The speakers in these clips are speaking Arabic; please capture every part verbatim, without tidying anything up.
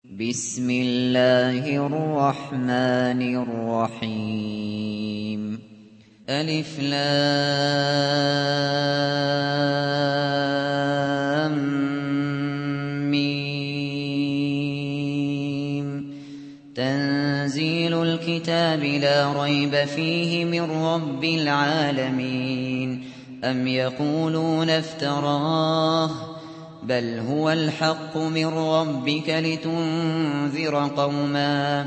بسم الله الرحمن الرحيم ألف لام ميم تنزيل الكتاب لا ريب فيه من رب العالمين أم يقولون افتراه بل هو الحق من ربك لتنذر قوما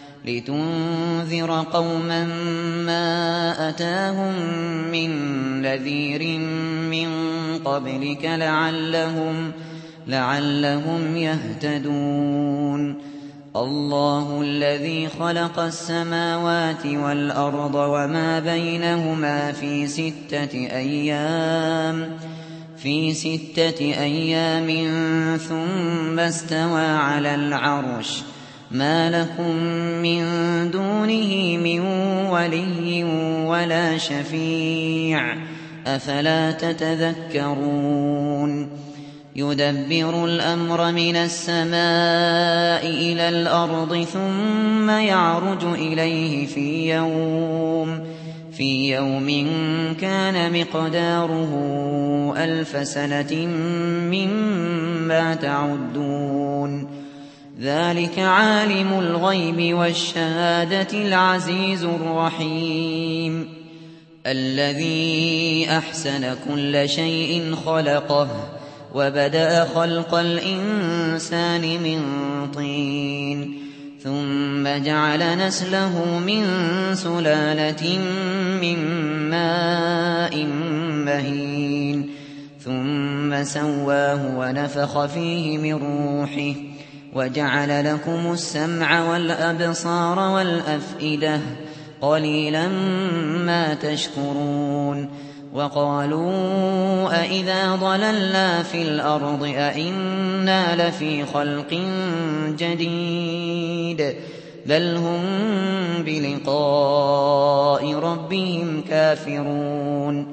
لتنذر قوما ما أتاهم من نذير من قبلك لعلهم لعلهم يهتدون الله الذي خلق السماوات والأرض وما بينهما في ستة أيام في ستة أيام ثم استوى على العرش ما لكم من دونه من ولي ولا شفيع أفلا تتذكرون يدبر الأمر من السماء إلى الأرض ثم يعرج إليه في يوم في يوم كان مقداره ألف سنة مما تعدون ذلك عالم الغيب والشهادة العزيز الرحيم الذي أحسن كل شيء خلقه وبدأ خلق الإنسان من طين ثم جعل نسله من سلالة من ماء مهين ثم سواه ونفخ فيه من روحه وجعل لكم السمع والأبصار والأفئدة قليلا ما تشكرون وقالوا أئذا ضللنا في الأرض أئنا لفي خلق جديد بل هم بلقاء ربهم كافرون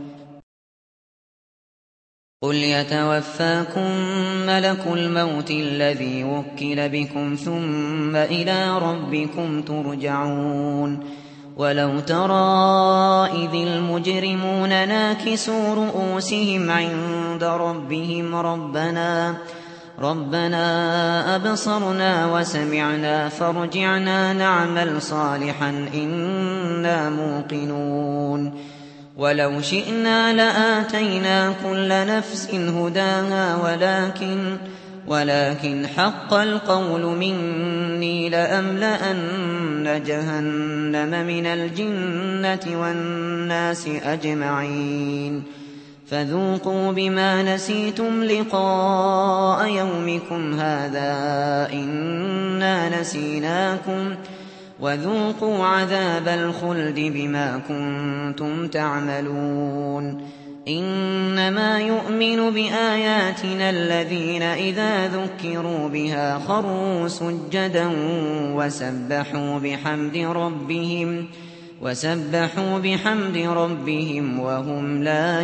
قل يتوفاكم ملك الموت الذي وكل بكم ثم إلى ربكم ترجعون ولو ترى إذ المجرمون ناكسوا رؤوسهم عند ربهم ربنا ربنا أبصرنا وسمعنا فارجعنا نعمل صالحا إنا موقنون ولو شئنا لآتينا كل نفس هداها ولكن ولكن حق القول مني لأملأن جهنم من الجنة والناس أجمعين فذوقوا بما نسيتم لقاء يومكم هذا إنا نسيناكم وذوقوا عذاب الخلد بما كنتم تعملون إنما يؤمن بآياتنا الذين إذا ذكروا بها خروا سجدا وسبحوا بحمد ربهم وسبحوا بحمد ربهم وهم لا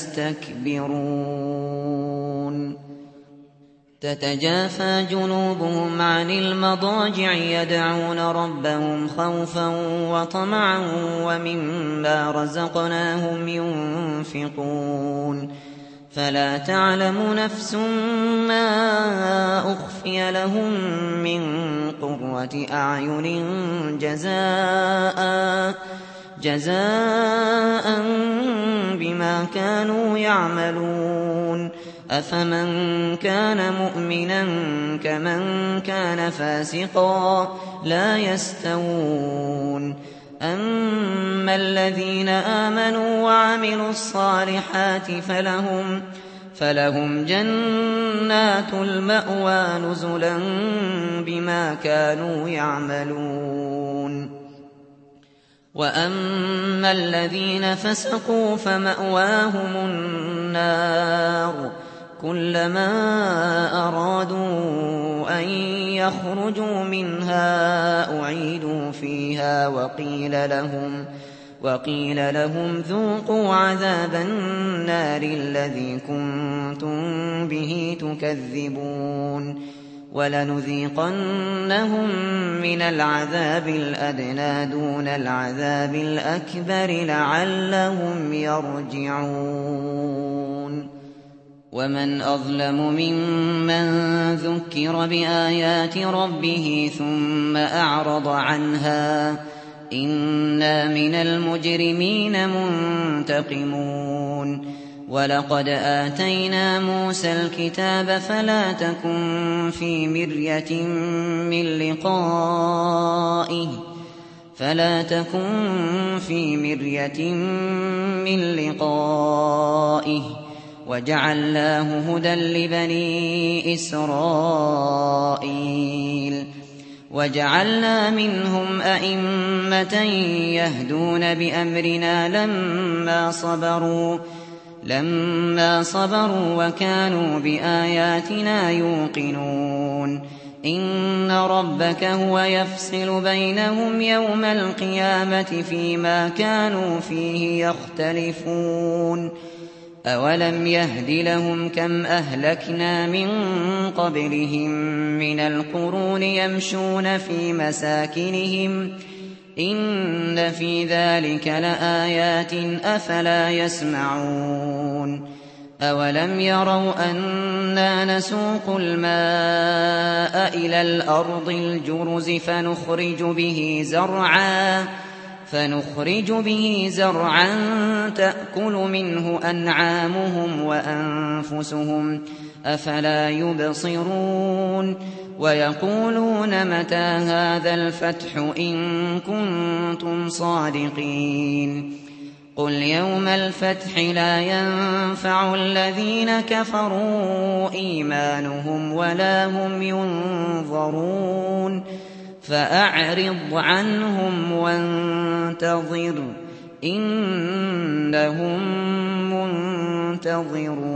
يستكبرون تتجافى جنوبهم عن المضاجع يدعون ربهم خوفا وطمعا ومما رزقناهم ينفقون فلا تعلم نفس ما أخفي لهم من قرة أعين جزاء جزاء بما كانوا يعملون أفمن كان مؤمنا كمن كان فاسقا لا يستوون أما الذين آمنوا وعملوا الصالحات فلهم فلهم جنات المأوى نزلا بما كانوا يعملون وأما الذين فسقوا فمأواهم النار كلما أرادوا أن يخرجوا منها أعيدوا فيها وقيل لهم وقيل لهم ذوقوا عذاب النار الذي كنتم به تكذبون وَلَنُذِيقَنَّهُم مِّنَ الْعَذَابِ الْأَدْنَىٰ دُونَ الْعَذَابِ الْأَكْبَرِ لَعَلَّهُمْ يَرْجِعُونَ وَمَنْ أَظْلَمُ مِمَّن ذُكِّرَ بِآيَاتِ رَبِّهِ ثُمَّ أَعْرَضَ عَنْهَا ۚ إِنَّا مِنَ الْمُجْرِمِينَ مُنتَقِمُونَ وَلَقَدْ آتَيْنَا مُوسَى الْكِتَابَ فَلَا تَكُن فِي مِرْيَةٍ مِّن لِّقَائِهِ فَلَا تَكُن فِي مِرْيَةٍ مِّن لِّقَائِهِ وَجَعَلْنَاهُ هُدًى لِّبَنِي إِسْرَائِيلَ وَجَعَلْنَا مِنْهُمْ أَئِمَّةً يَهْدُونَ بِأَمْرِنَا لَمَّا صَبَرُوا لَمَّا صَبَرُوا وَكَانُوا بِآيَاتِنَا يُوقِنُونَ إِنَّ رَبَّكَ هُوَ يَفْصِلُ بَيْنَهُمْ يَوْمَ الْقِيَامَةِ فِيمَا كَانُوا فِيهِ يَخْتَلِفُونَ أَوَلَمْ يَهْدِ لَهُمْ كَمْ أَهْلَكْنَا مِن قَبْلِهِم مِّنَ الْقُرُونِ يَمْشُونَ فِي مَسَاكِنِهِمْ ۗ إِنَّ فِي ذَٰلِكَ لَآيَاتٍ ۖ أَفَلَا يَسْمَعُونَ أَوَلَمْ يَرَوْا أَنَّا نَسُوقُ الْمَاءَ إِلَى الْأَرْضِ الْجُرُزِ فَنُخْرِجُ بِهِ زَرْعًا فنخرج به زرعا تأكل منه أنعامهم وأنفسهم أفلا يبصرون ويقولون متى هذا الفتح إن كنتم صادقين قل يوم الفتح لا ينفع الذين كفروا إيمانهم ولا هم ينظرون فأعرض عنهم وانتظر إنهم منتظرون